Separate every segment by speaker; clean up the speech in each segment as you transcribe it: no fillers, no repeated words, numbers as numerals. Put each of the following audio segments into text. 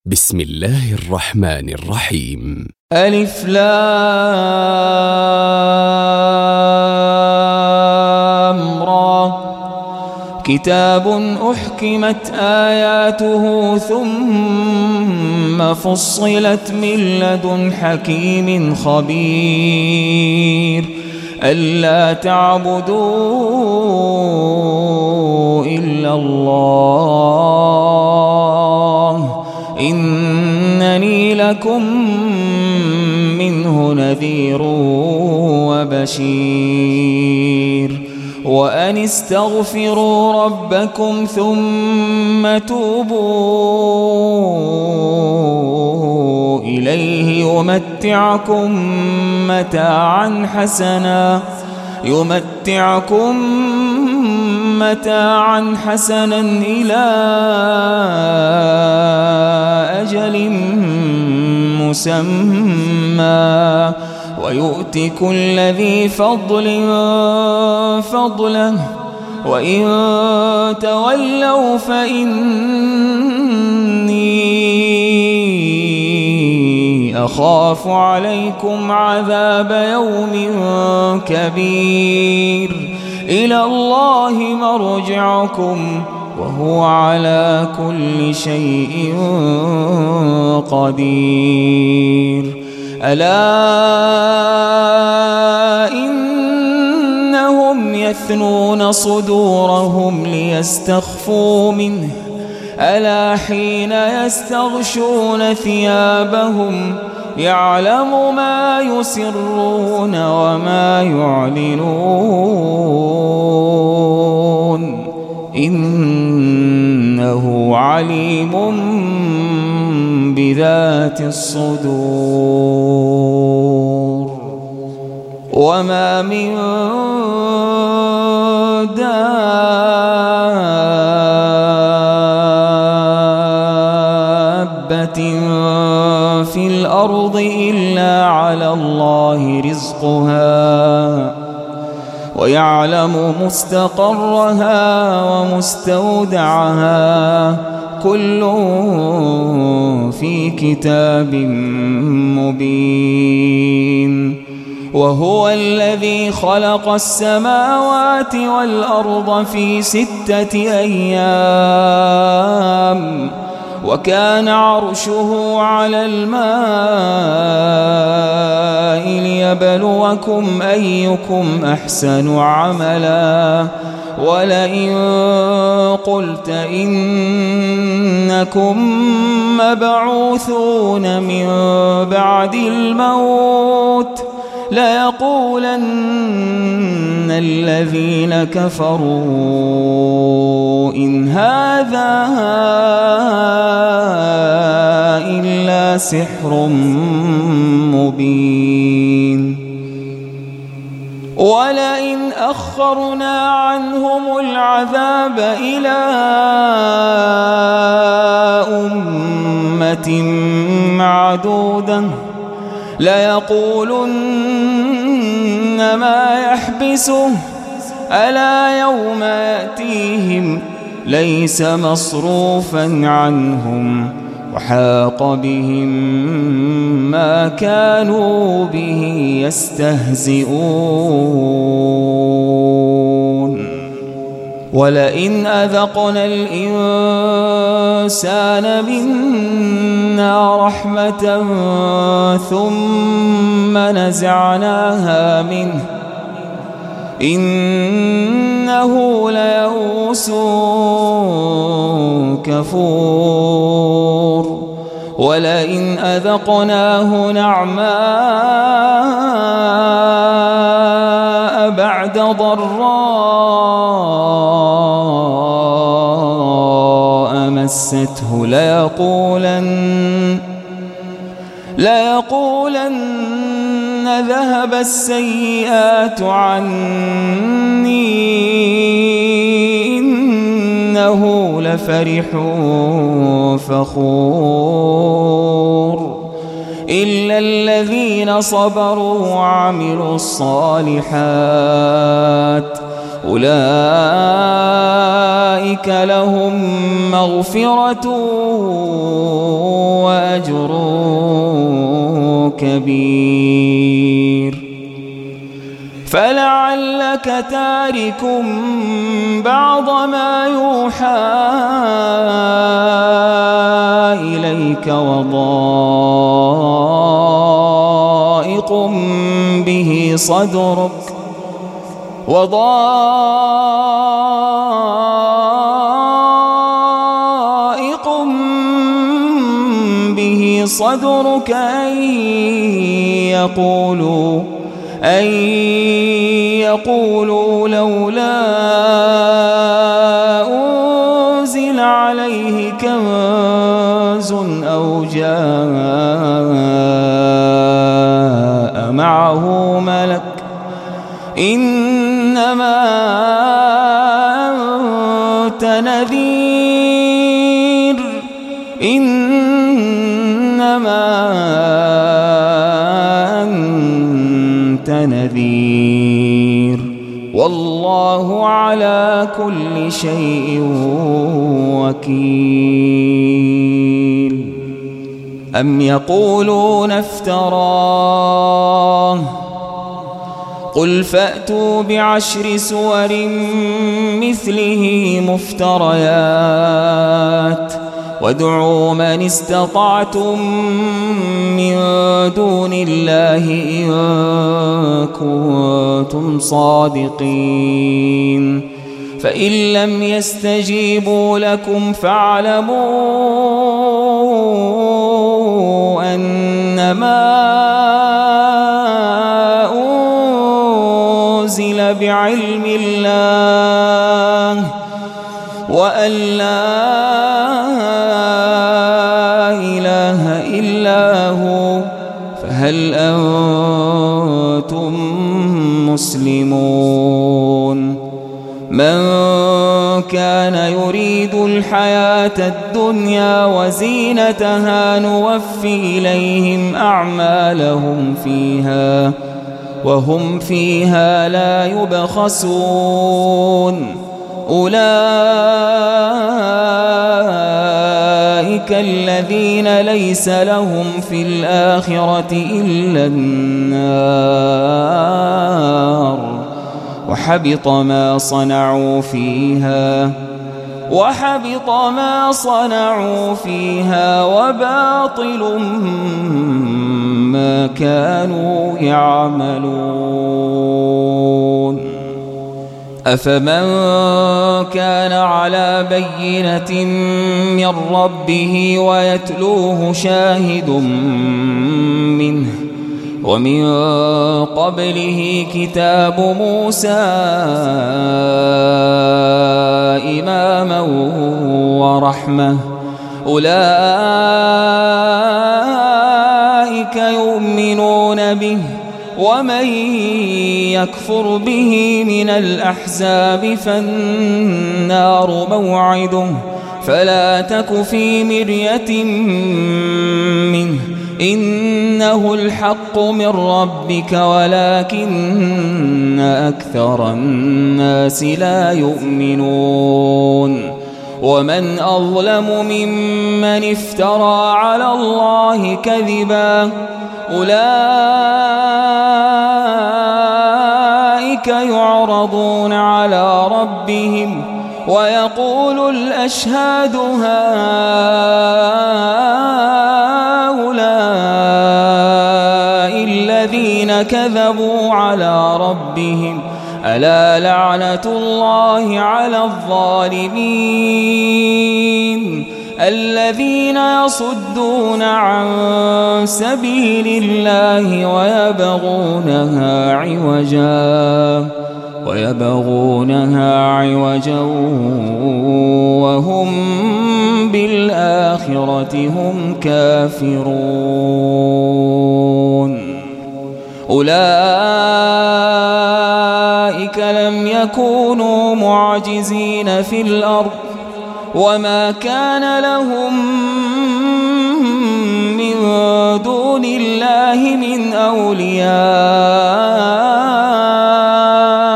Speaker 1: بسم الله الرحمن الرحيم.
Speaker 2: ألف لام را. كتاب أحكمت آياته ثم فصلت من لدن حكيم خبير ألا تعبدوا إلا الله إنني لكم منه نذير وبشير وأن استغفروا ربكم ثم توبوا إليه يمتعكم متاعا حسنا إلى أجل مسمى ويؤت كل ذي فضل فضله وإن تولوا فإني أخاف عليكم عذاب يوم كبير إلى الله مرجعكم وهو على كل شيء قدير ألا إنهم يثنون صدورهم ليستخفوا منه ألا حين يستغشون ثيابهم يعلم ما يسرون وما يعلنون إنه عليم بذات الصدور وما من دابة في الأرض إلا على الله رزقها ويعلم مستقرها ومستودعها كل في كتاب مبين وهو الذي خلق السماوات والأرض في 6 أيام وكان عرشه على الماء ليبلوكم أيكم أحسن عملا ولئن قلت إنكم مبعوثون من بعد الموت ليقولن الذين كفروا إن هذا إلا سحر مبين ولئن أخرنا عنهم العذاب إلى أمة معدودة ليقولن ما يحبسه ألا يوم يأتيهم ليس مصروفا عنهم وحاق بهم ما كانوا به يستهزئون ولئن أذقنا الإنسان منا رحمة ثم نزعناها منه إنه ليئوس كفور ولئن أذقناه نعماء بعد ضراء مسته ليقولن ذهب السيئات عني إنه لفرح فخور إلا الذين صبروا وعملوا الصالحات أولئك لهم مغفرة كبير فلعلك تارك بعض ما يوحى إليك وضائق به صدرك أن يقولوا لولا أنزل عليه كنز أو جاء معه ملك إنما أنت نذير والله على كل شيء وكيل أم يقولون افتراه قل فأتوا بعشر سور مثله مفتريات وادعوا من استطعتم من دون الله إن كنتم صادقين فإن لم يستجيبوا لكم فاعلموا أنما أنزل بعلم الله وأن لا إله إلا هو فهل أنتم مسلمون من كان يريد الحياة الدنيا وزينتها نوفي إليهم أعمالهم فيها وهم فيها لا يبخسون أولئك الذين ليس لهم في الآخرة إلا النار وحبط ما صنعوا فيها وباطل ما كانوا يعملون أفمن كان على بينة من ربه ويتلوه شاهد منه ومن قبله كتاب موسى إماما ورحمة أولئك يؤمنون به ومن يكفر به من الأحزاب فالنار موعده فلا تك في مرية منه إنه الحق من ربك ولكن أكثر الناس لا يؤمنون ومن أظلم ممن افترى على الله كذبا أولئك يعرضون على ربهم ويقول الأشهاد هؤلاء الذين كذبوا على ربهم ألا لعنة الله على الظالمين الذين يصدون عن سبيل الله ويبغونها عوجا وهم بالآخرة هم كافرون أولئك لم يكونوا معجزين في الأرض وما كان لهم من دون الله من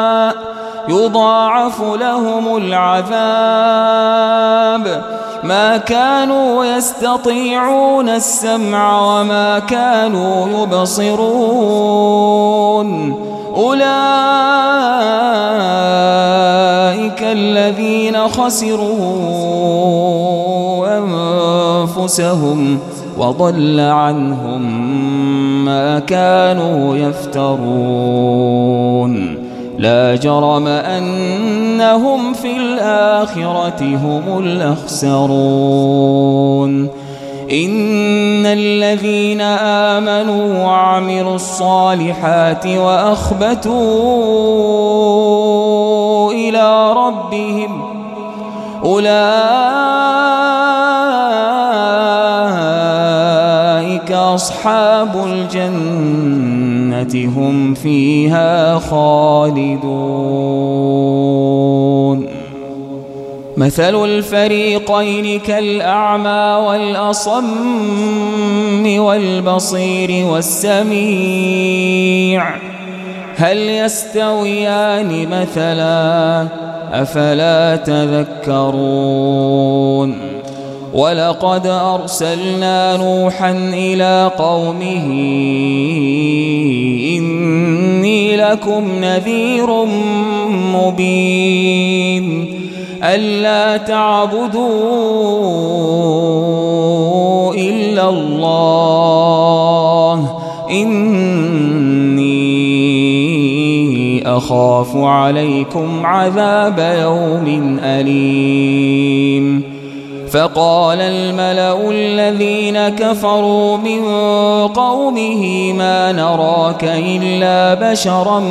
Speaker 2: أولياء يضاعف لهم العذاب ما وما كانوا يستطيعون السمع وما كانوا يبصرون أولئك الذين خسروا أنفسهم وضل عنهم ما كانوا يفترون لا جرم أنهم في الآخرة هم الأخسرون إن الذين آمنوا وعملوا الصالحات وأخبتوا إلى ربهم أولئك أصحاب الجنة هم فيها خالدون مثل الفريقين كالأعمى والأصم والبصير والسميع هل يستويان مثلا أفلا تذكرون ولقد أرسلنا نوحا إلى قومه إني لكم نذير مبين ألا تعبدوا إلا الله إني أخاف عليكم عذاب يوم أليم فقال الملأ الذين كفروا من قومه ما نراك إلا بشرا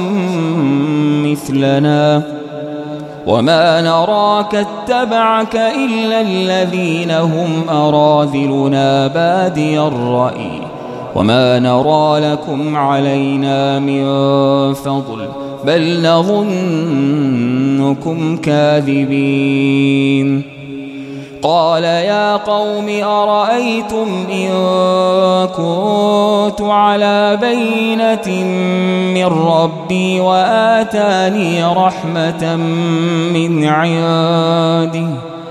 Speaker 2: مثلنا وما نراك اتبعك إلا الذين هم أراذلنا بادي الرأي وما نرى لكم علينا من فضل بل نظنكم كاذبين قال يا قوم أرأيتم إن كنت على بينة من ربي وآتاني رحمة من عنده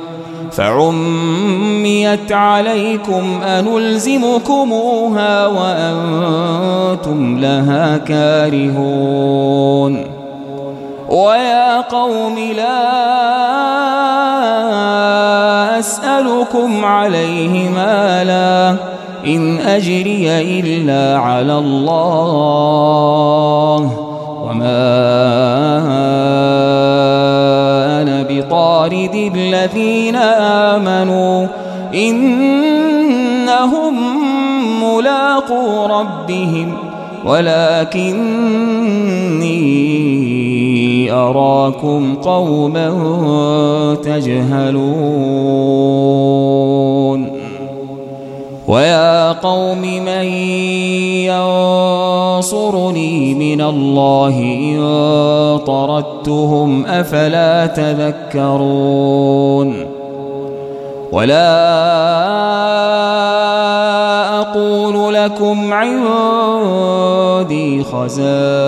Speaker 2: فعميت عليكم أنلزمكموها وأنتم لها كارهون ويا قوم لا أسألكم عليه مالا إن أجري إلا على الله وما أنا بطارد الذين آمنوا إنهم ملاقو ربهم ولكني أراكم قوما تجهلون ويا قوم من ينصرني من الله إن طردتهم أفلا تذكرون ولا أقول لكم عندي خزائن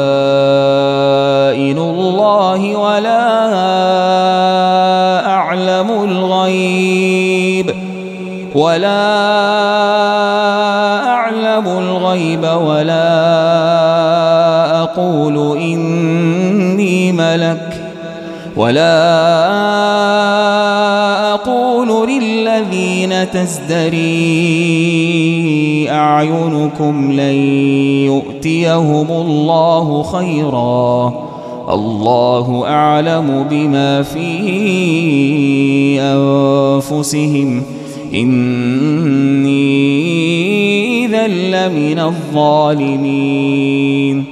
Speaker 2: الله ولا أعلم الغيب ولا أقول إني ملك ولا أقول للذين تزدري أعينكم لن يؤتيهم الله خيرا الله أعلم بما في أنفسهم إني إذا لمن الظالمين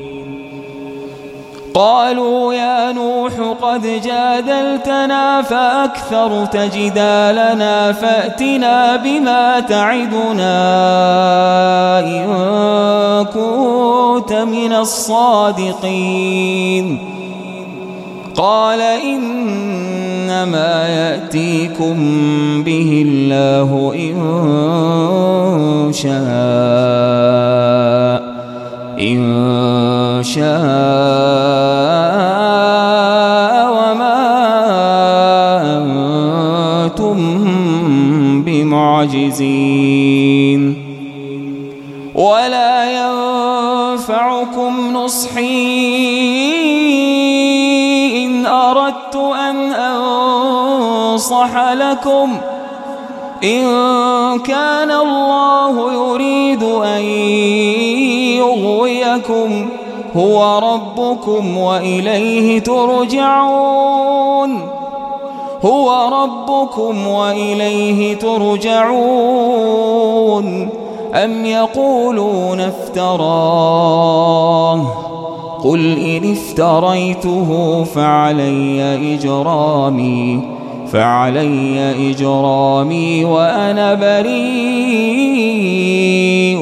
Speaker 2: قالوا يا نوح قد جادلتنا فأكثرت جدالنا فأتنا بما تعدنا إن كنت من الصادقين قال إنما يأتيكم به الله إن شاء وما أنتم معجزين ولا ينفعكم نصحي إن أردت أن أنصح لكم إن كان الله يريد أن يغويكم هو ربكم وإليه ترجعون أم يقولون افتراه قل إن افتريته فعلي إجرامي وأنا بريء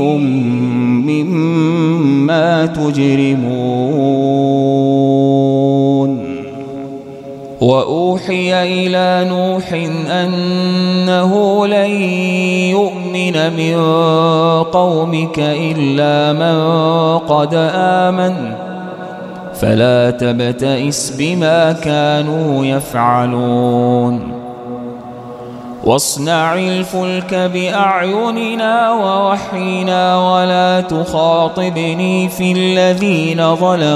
Speaker 2: مما تجرمون وأوحي إلى نوح أنه لن يؤمن من قومك إلا من قد آمن فلا تبتئس بما كانوا يفعلون واصنع الفلك بأعيننا ووحينا ولا تخاطبني في الذين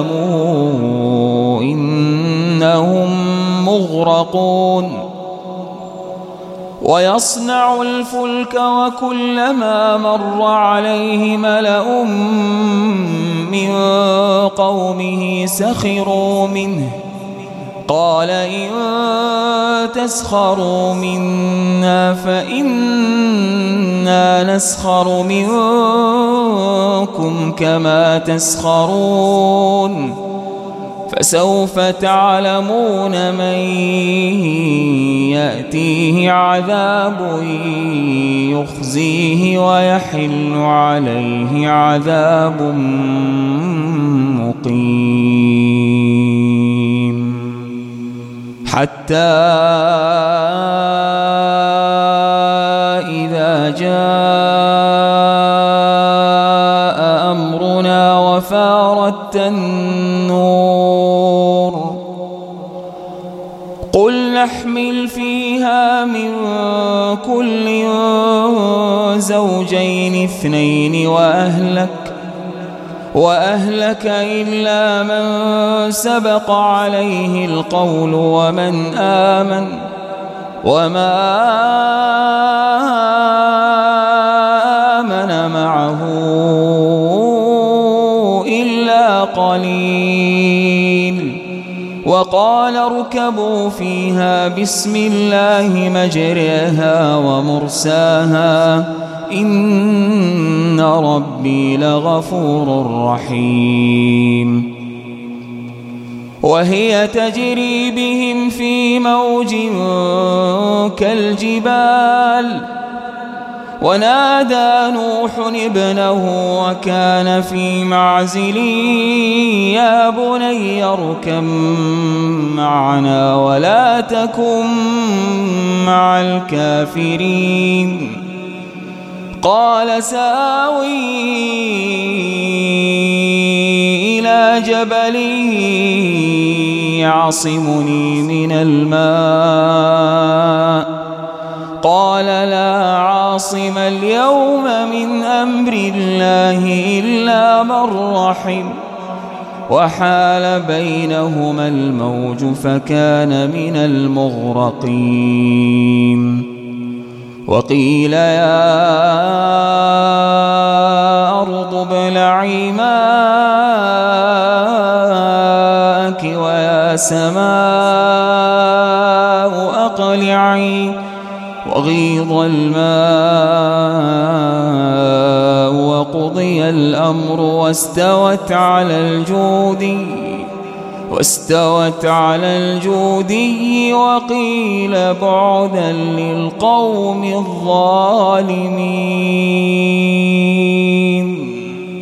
Speaker 2: ظلموا إنهم مغرقون ويصنع الفلك وكلما مر عليه ملأ من قومه سخروا منه قال إن تسخروا منا فإنا نسخر منكم كما تسخرون فسوف تعلمون من يأتيه عذاب يخزيه ويحل عليه عذاب مقيم حتى إذا جاء أمرنا وفارت النور قل نحمل فيها من كل زوجين اثنين وأهلك إلا من سبق عليه القول ومن آمن وما آمن معه إلا قليل وقال اركبوا فيها بسم الله مجريها ومرساها إن ربي لغفور رحيم وهي تجري بهم في موج كالجبال ونادى نوح ابنه وكان في معزل يا بني اركب معنا ولا تكن مع الكافرين قال سآوي إلى جبل يعصمني من الماء قال لا عاصم اليوم من أمر الله إلا من رحم وحال بينهما الموج فكان من المغرقين وقيل يا أرض ابلعي ماءك ويا سماء أقلعي وغيض الماء وقضي الأمر واستوت على الجودي وقيل بعدا للقوم الظالمين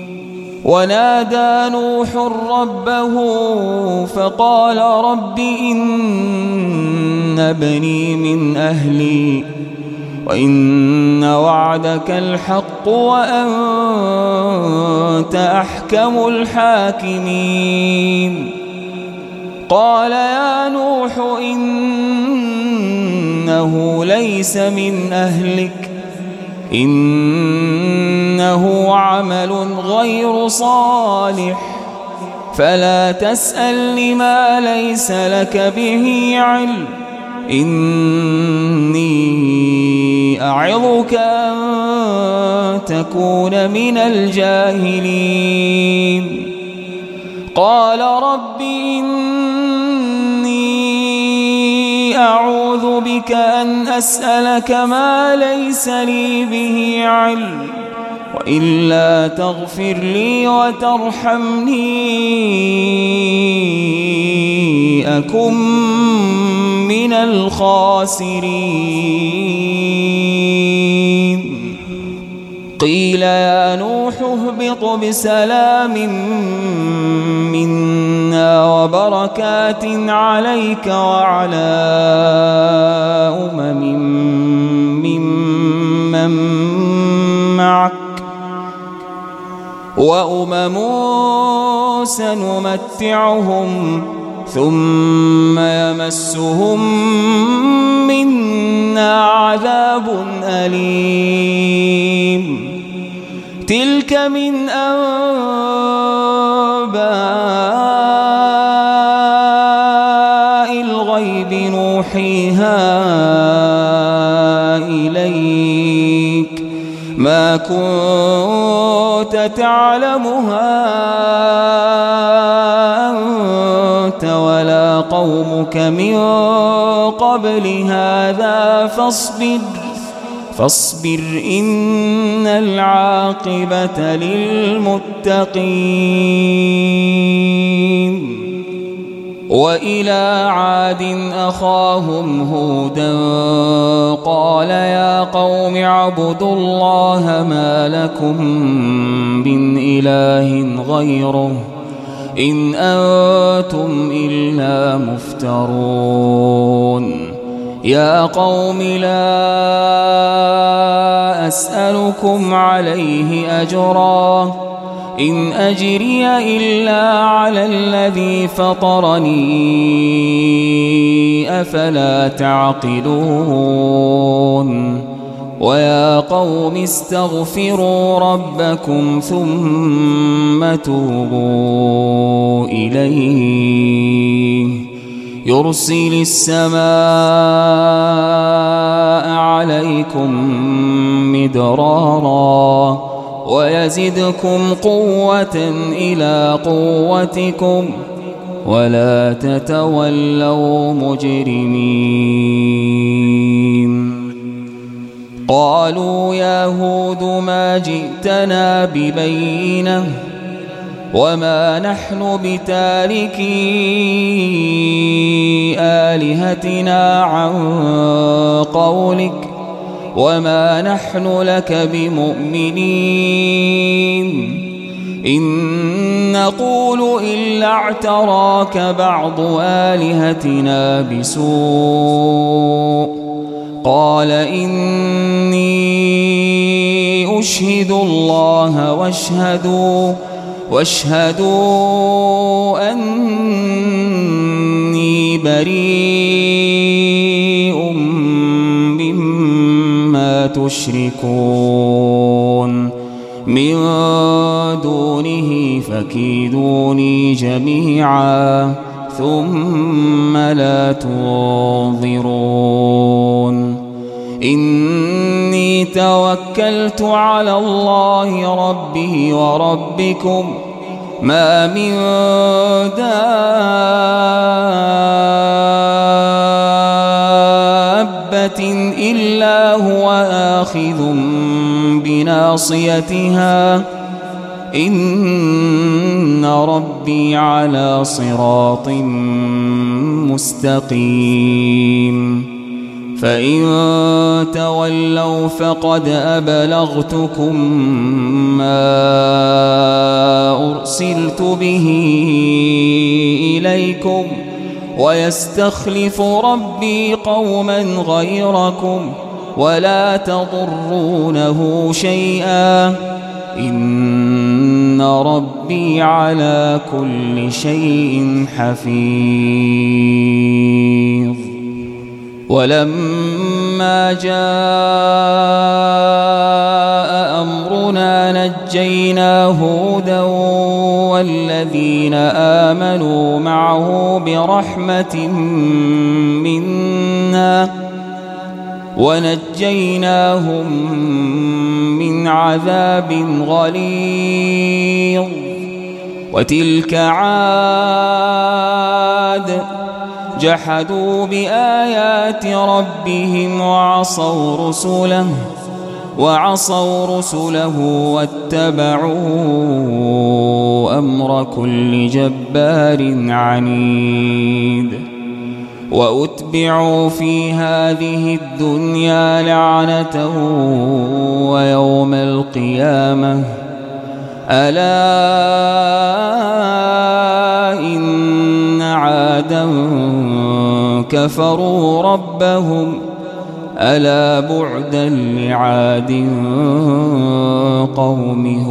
Speaker 2: ونادى نوح ربه فقال رب إن ابني من أهلي وإن وعدك الحق وأنت أحكم الحاكمين قال يا نوح إنه ليس من أهلك إنه عمل غير صالح فلا تسألني ما ليس لك به علم إني أعظك أن تكون من الجاهلين قال رب إني أعوذ بك أن أسألك ما ليس لي به علم وإلا تغفر لي وترحمني أكن من الخاسرين قيل يا نوح اهبط بسلام منا وبركات عليك وعلى ممن معك وأمم سنمتعهم ثم يمسهم منا عذاب أليم تلك من أنباء الغيب نوحيها إليك ما كنت تعلمها أنت ولا قومك من قبل هذا فاصبر إن العاقبة للمتقين وإلى عاد أخاهم هودا قال يا قوم اعبدوا الله ما لكم من إله غيره إن أنتم إلا مفترون يا قوم لا أسألكم عليه أجرا إن أجري إلا على الذي فطرني أفلا تعقلون ويا قوم استغفروا ربكم ثم توبوا إليه يرسل السماء عليكم مدرارا ويزدكم قوة إلى قوتكم ولا تتولوا مجرمين قالوا يا هود ما جئتنا ببينة وما نحن بتاركي آلهتنا عن قولك وما نحن لك بمؤمنين إن نقول إلا اعتراك بعض آلهتنا بسوء قال إني أشهد الله واشهدوا أني بريء مما تشركون من دونه فكيدوني جميعا ثم لا تنظرون إني توكلت على الله ربي وربكم ما من دابة إلا هو آخذ بناصيتها إن ربي على صراط مستقيم فإن تولوا فقد أبلغتكم ما أرسلت به إليكم ويستخلف ربي قوما غيركم ولا تضرونه شيئا إن ربي على كل شيء حفيظ ولما فلما جاء أمرنا نجينا هودا والذين آمنوا معه برحمة منا ونجيناهم من عذاب غليظ. وتلك عاد جحدوا بآيات ربهم وعصوا رسله واتبعوا أمر كل جبار عنيد. وأتبعوا في هذه الدنيا لعنة ويوم القيامة ألا إن عادا كفروا ربهم ألا بعدا لعاد قوم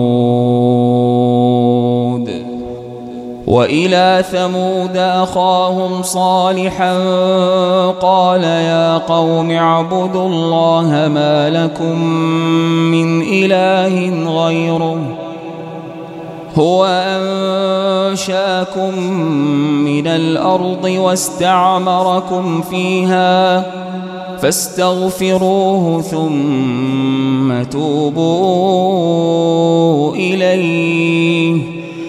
Speaker 2: هود. وإلى ثمود أخاهم صالحا قال يا قوم اعبدوا الله ما لكم من إله غيره هو أنشاكم من الأرض واستعمركم فيها فاستغفروه ثم توبوا إليه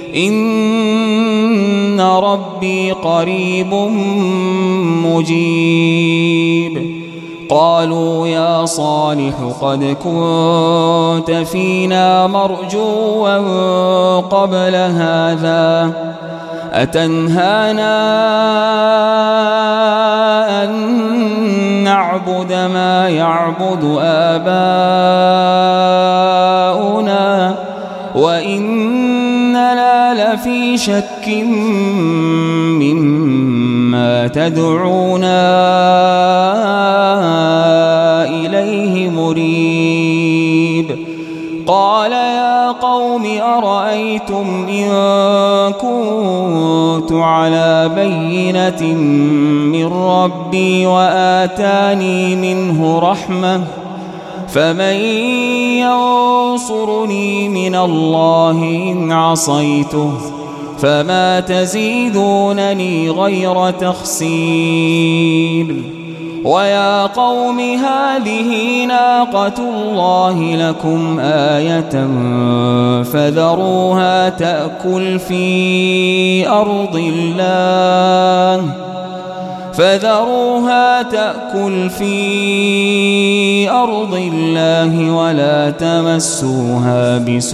Speaker 2: إن ربي قريب مجيب. قالوا يا صالح قد كنت فينا مرجوا قبل هذا أتنهانا أن نعبد ما يعبد آباؤنا وإننا لفي شك مما تدعونا إليه مريب. قال يا قوم أرأيتم إن كنت على بينة من ربي وآتاني منه رحمة فمن ينصرني من الله إن عصيته فما تزيدونني غير تخسير. ويا قوم هذه ناقة الله لكم آية فذروها تأكل في أرض الله ولا تمسوها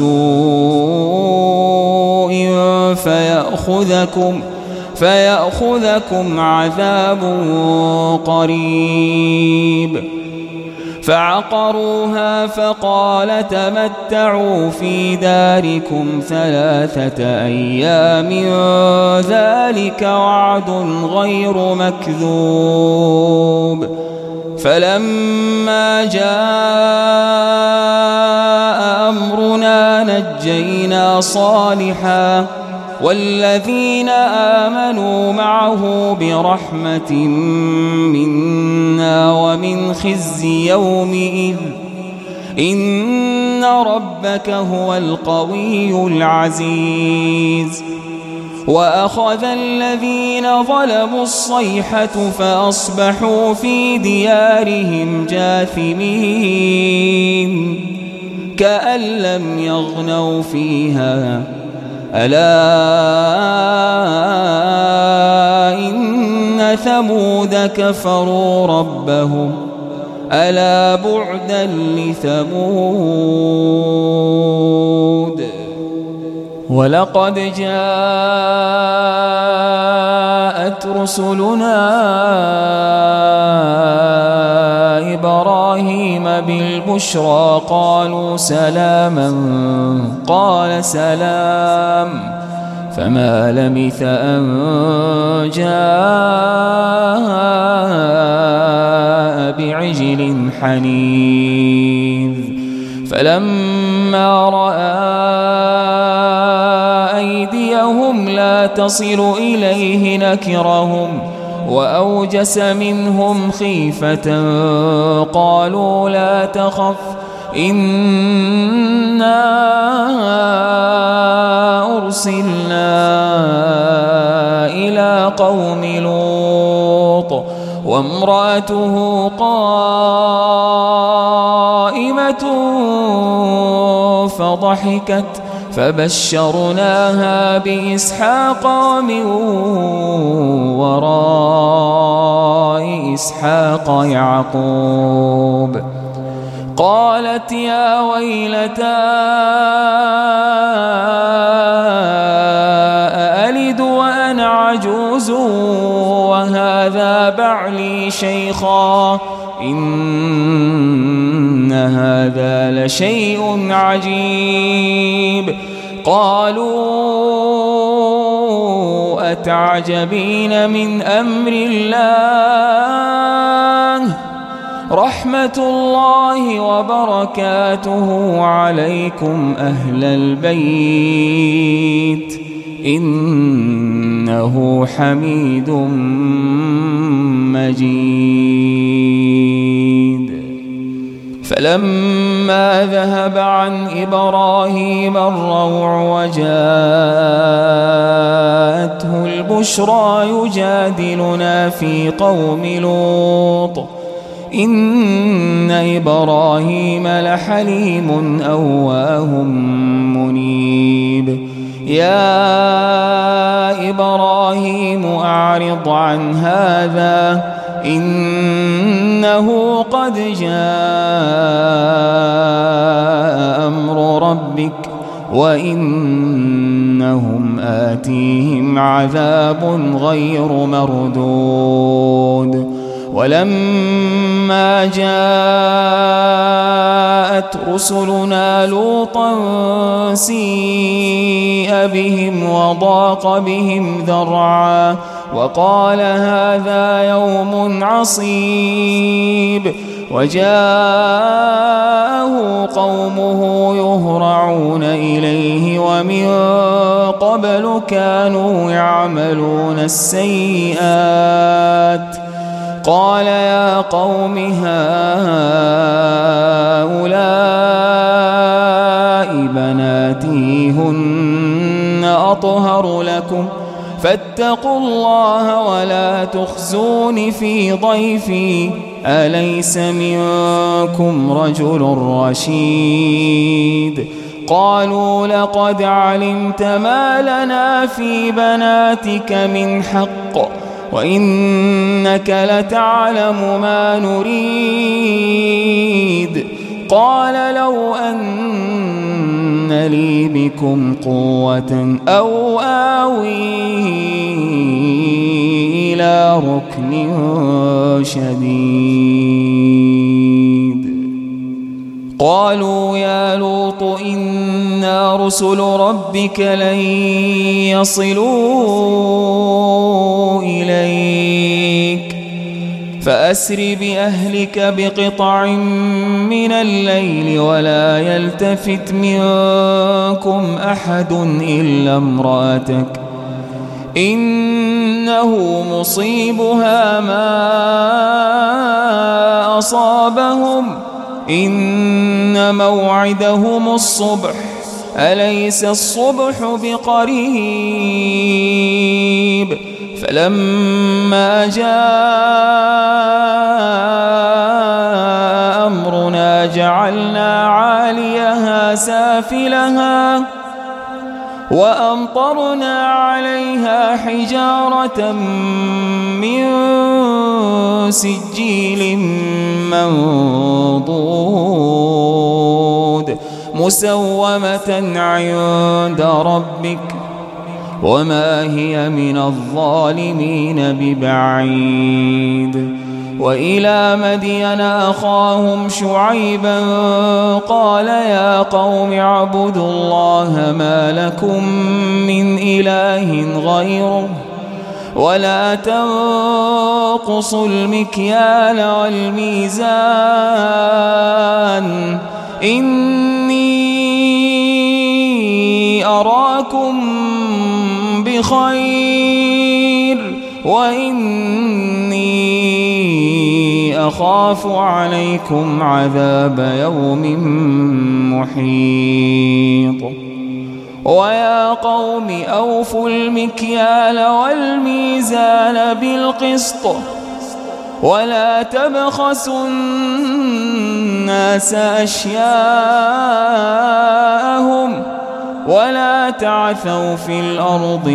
Speaker 2: بسوء فيأخذكم عذاب قريب. فعقروها فقال تمتعوا في داركم 3 أيام ذلك وعد غير مكذوب. فلما جاء أمرنا نجينا صالحا والذين آمنوا معه برحمة منا ومن خزي يومئذ إن ربك هو القوي العزيز. وأخذ الذين ظلموا الصيحة فأصبحوا في ديارهم جاثمين كأن لم يغنوا فيها ألا إن ثمود كفروا ربهم ألا بعدا لثمود. ولقد جاءت رسلنا إبراهيم بالبشرى قالوا سلاما قال سلام فما لبث أن جاء بعجل حنيذ. فلما رأى أيديهم لا تصل إليه نكرهم وأوجس منهم خيفة قالوا لا تخف إنا أرسلنا إلى قوم لوط وامرأته قائمة فضحكت فبشرناها بإسحاق ومن وراء إسحاق يعقوب قالت يا ويلتى أألد وأنا عجوز وهذا بعلي شيخا إن هذا لشيء عجيب قالوا أتعجبين من أمر الله رحمة الله وبركاته عليكم أهل البيت إنه حميد مجيد فلما ذهب عن إبراهيم الروع وجاءته البشرى يجادلنا في قوم لوط إن إبراهيم لحليم أواه منيب يا إبراهيم أعرض عن هذا إنه قد جاء أمر ربك وإنهم آتيهم عذاب غير مردود ولما جاءت رسلنا لوطا سيء بهم وضاق بهم ذرعا وقال هذا يوم عصيب وجاءه قومه يهرعون إليه ومن قبل كانوا يعملون السيئات قال يا قوم هؤلاء بناتي هن أطهر لكم فاتقوا الله ولا تخزون في ضيفي أليس منكم رجل رشيد قالوا لقد علمت ما لنا في بناتك من حق وإنك لتعلم ما نريد قال لو أن لي بكم قوة أو آوي إلى ركن شديد قالوا يا لوط إنا رسل ربك لن يصلوا إليك فأسر بأهلك بقطع من الليل ولا يلتفت منكم أحد إلا امرأتك إنه مصيبها ما أصابهم إن موعدهم الصبح أليس الصبح بقريب فلما جاء أمرنا جعلنا عاليها سافلها وأمطرنا عليها حجارة من سجيل منضود مسومة عند ربك وما هي من الظالمين ببعيد وإلى مدين أخاهم شعيبا قال يا قوم اعبدوا الله ما لكم من إله غيره ولا تنقصوا المكيال والميزان إني أراكم بخير وإني أخاف عليكم عذاب يوم محيط ويا قوم أوفوا المكيال والميزان بالقسط ولا تبخسوا الناس أشياءهم ولا تعثوا في الأرض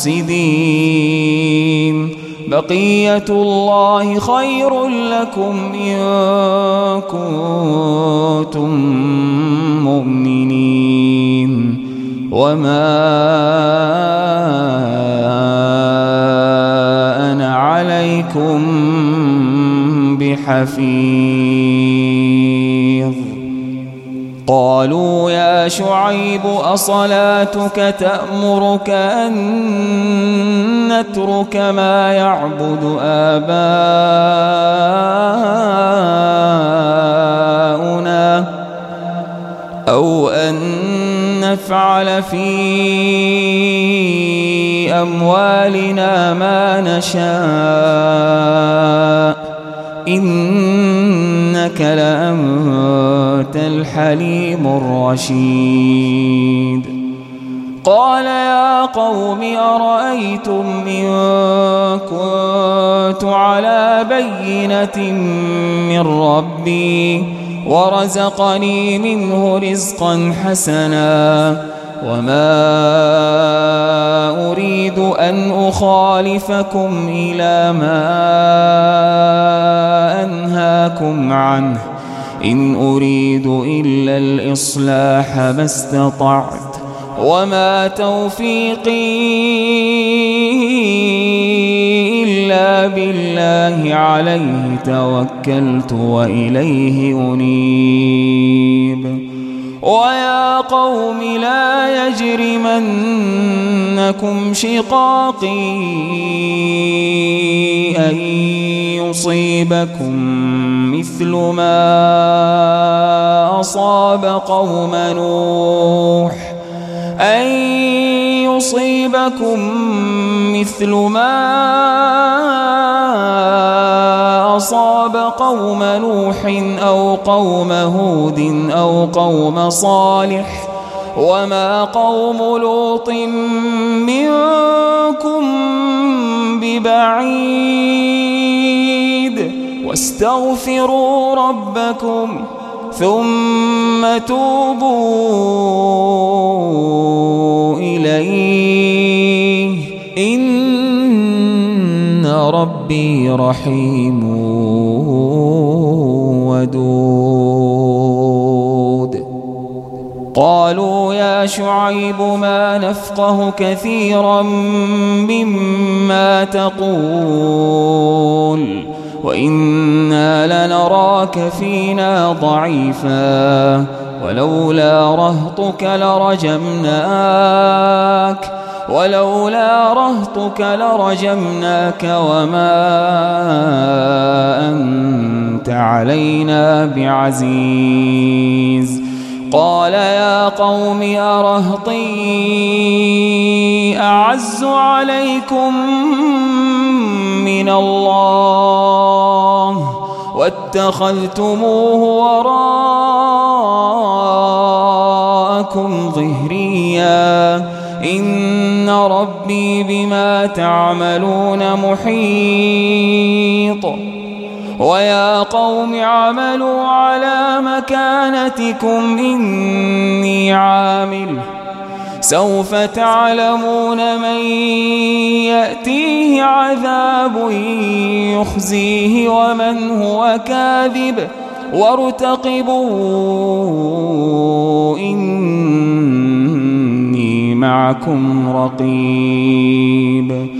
Speaker 2: مفسدين بقية الله خير لكم إن كنتم مؤمنين وما أنا عليكم بحفيظ قالوا يا شعيب أصلاتك تأمرك أن نترك ما يعبد آباؤنا أو أن نفعل في أموالنا ما نشاء إنك لأنت الحليم الرشيد قال يا قوم أرأيتم إن كنت على بينة من ربي ورزقني منه رزقا حسنا وما أريد أن أخالفكم إلى ما أنهاكم عنه إن أريد إلا الإصلاح ما استطعت وما توفيقي إلا بالله عليه توكلت وإليه أنيب ويا قوم لا يجرمنكم شقاقي أن يصيبكم مثل ما أصاب قوم نوح أو قوم هود أو قوم صالح وما قوم لوط منكم ببعيد واستغفروا ربكم ثم توبوا إليه إن ربي رحيم ودود قالوا يا شعيب ما نفقه كثيرا مما تقول وإنا لنراك فينا ضعيفا ولولا رهطك لرجمناك وما أنت علينا بعزيز قال يا قوم أرهطي أعز عليكم من الله واتخذتموه وراءكم ظهريا إن ربي بما تعملون محيط ويا قوم اعملوا على مكانتكم إني عامل سوف تعلمون من يأتيه عذاب يخزيه ومن هو كاذب وارتقبوا إني معكم رقيب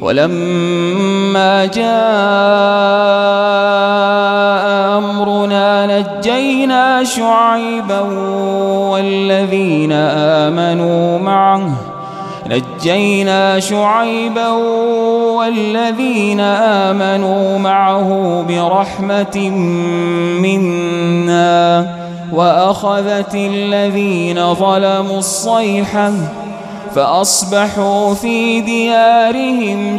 Speaker 2: ولما جاء أمرنا نجينا شعيبا والذين آمنوا معه برحمة منا وأخذت الذين ظلموا الصيحة فأصبحوا في ديارهم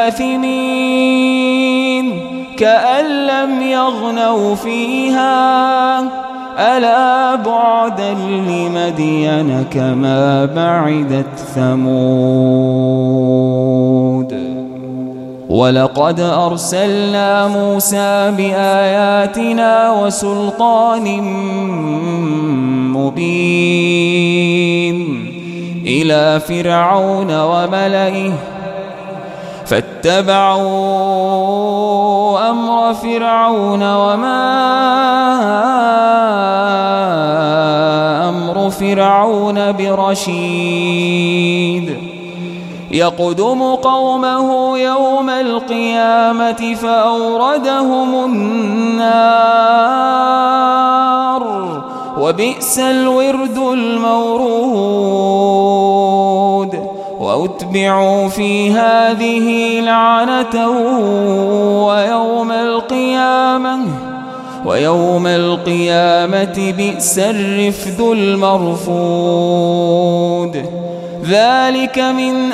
Speaker 2: جاثمين كأن لم يغنوا فيها ألا بعدا لمدين كما بعدت ثمود ولقد أرسلنا موسى بآياتنا وسلطان مبين إلى فرعون وملئه فاتبعوا أمر فرعون وما أمر فرعون برشيد يقدم قومه يوم القيامة فأوردهم النار وبئس الورد المورود وأتبعوا في هذه لعنة ويوم القيامة بئس الرفد المرفود ذلك من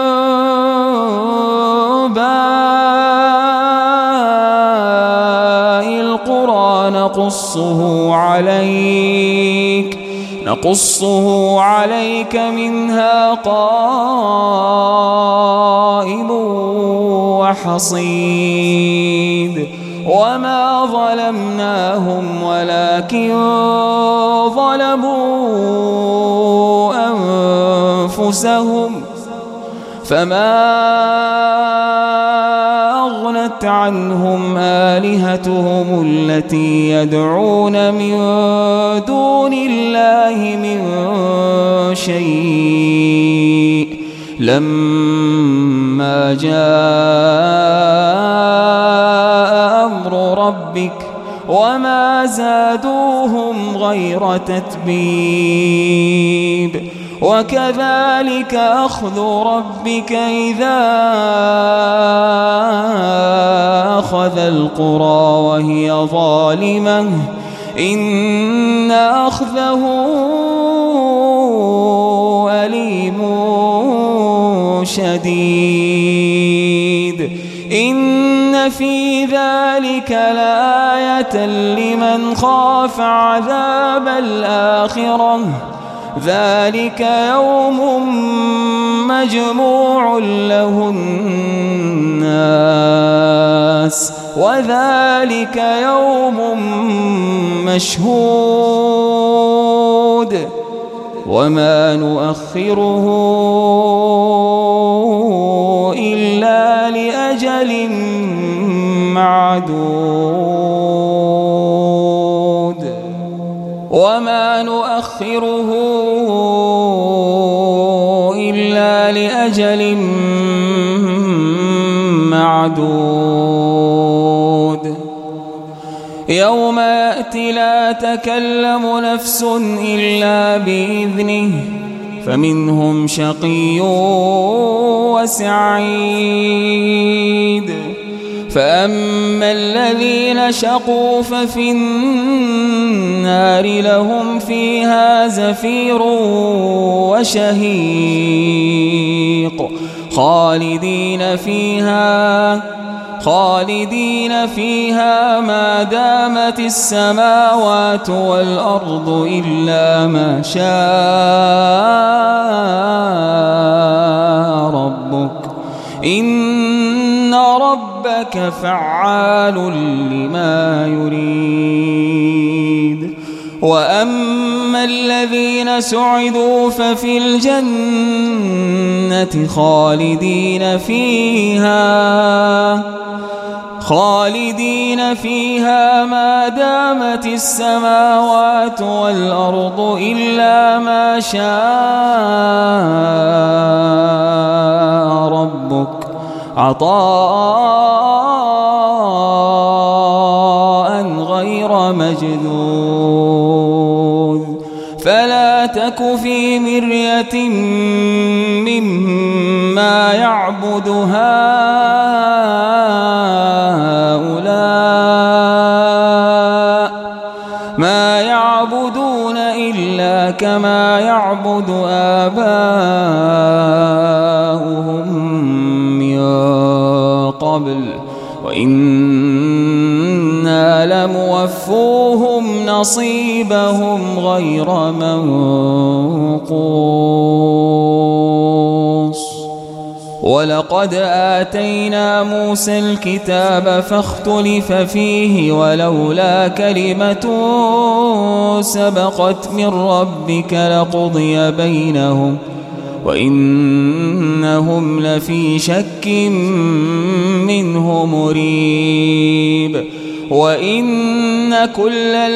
Speaker 2: أنباء القرى نقصه عليك منها قائم وحصيد وما ظلمناهم ولكن ظلموا أنفسهم فما أغنت عنهم آلهتهم التي يدعون من دون الله من شيء لما جاء أمر ربك وما زادوهم غير تتبيب وكذلك أخذ ربك إذا أخذ القرى وهي ظالمة إن أخذه أليم شديد إن في ذلك لآية لمن خاف عذاب الآخرة ذلك يوم مجموع له الناس وذلك يوم مشهود وما نؤخره إلا لأجل معدود وما نؤخره إلا لأجل معدود يوم يأتي لا تكلم نفس إلا بإذنه فمنهم شقي وسعيد فأما الذين شقوا ففي النار لهم فيها زفير وشهيق خالدين فيها ما دامت السماوات والأرض إلا ما شاء ربك إن ربك فعال لما يريد وأما الذين سعدوا ففي الجنة خالدين فيها ما دامت السماوات والأرض إلا ما شاء ربك عطاء غير مجذوذ فلا تك في مرية مما يعبد هؤلاء ما يعبدون إلا كما يعبد آباؤهم من قبل وإنا لموفوهم نصيبهم غير منقوص ولقد آتينا موسى الكتاب فاختلف فيه ولولا كلمة سبقت من ربك لقضي بينهم وإنهم لفي شك منه مريب وإن كلا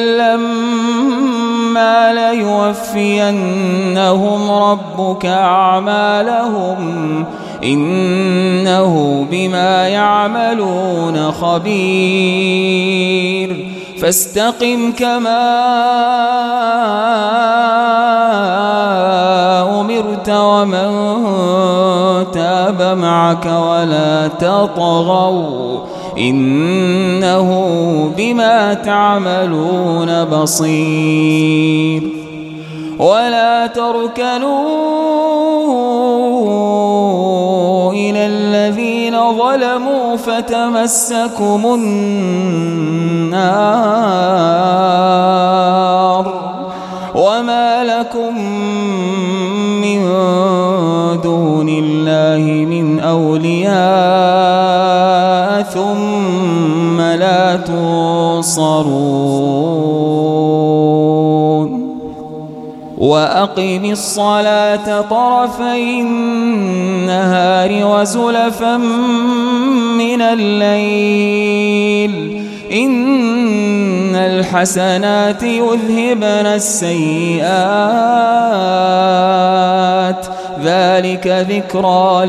Speaker 2: لما ليوفينهم ربك أعمالهم إنه بما يعملون خبير فاستقم كما أمرت ومن تاب معك ولا تطغوا إنه بما تعملون بصير ولا تركنوا إلى الذين ظلموا فتمسكم النار وما لكم من دون الله من أولياء ثم لا تنصرون وأقم الصلاة طرفي النهار وزلفا من الليل إن الحسنات يذهبن السيئات ذلك ذكرى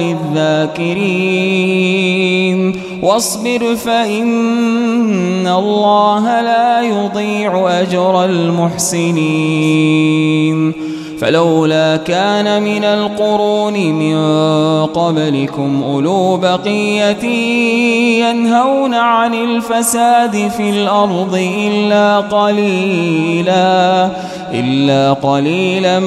Speaker 2: للذاكرين واصبر فإن الله لا يضيع أجر المحسنين فلولا كان من القرون من قبلكم أولو بقية ينهون عن الفساد في الأرض إلا قليلا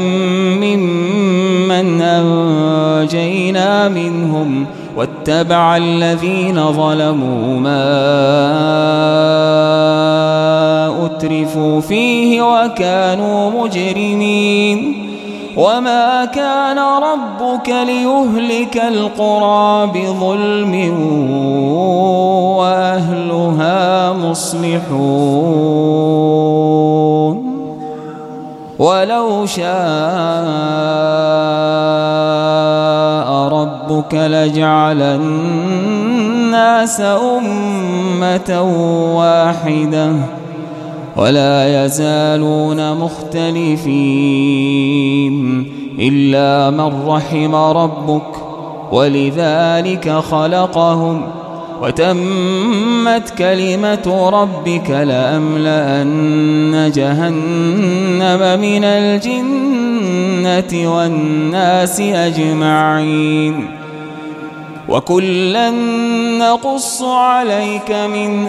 Speaker 2: ممن أنجينا منهم واتبع الذين ظلموا ما أترفوا فيه وكانوا مجرمين وما كان ربك ليهلك القرى بظلم وأهلها مصلحون ولو شاء ربك لجعل الناس أمة واحدة ولا يزالون مختلفين إلا من رحم ربك ولذلك خلقهم وتمت كلمة ربك لأملأن جهنم من الجنة والناس أجمعين وكلا نقص عليك من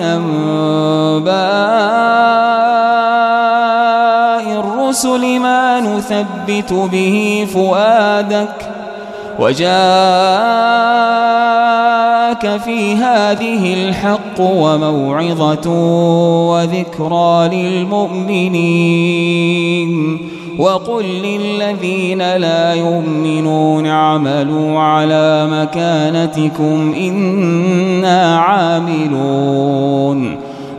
Speaker 2: أنباء الرسل ما نثبت به فؤادك وجاءك في هذه الحق وموعظة وذكرى للمؤمنين وقل للذين لا يؤمنون اعملوا على مكانتكم إنا عاملون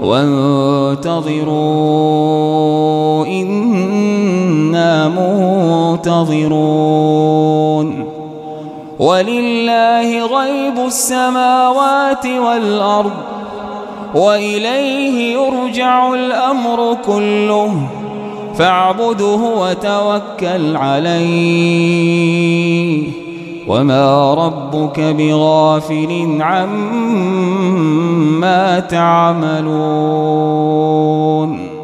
Speaker 2: وانتظروا إنا منتظرون ولله غيب السماوات والأرض وإليه يرجع الأمر كله فاعبده وتوكل عليه وما ربك بغافل عما تعملون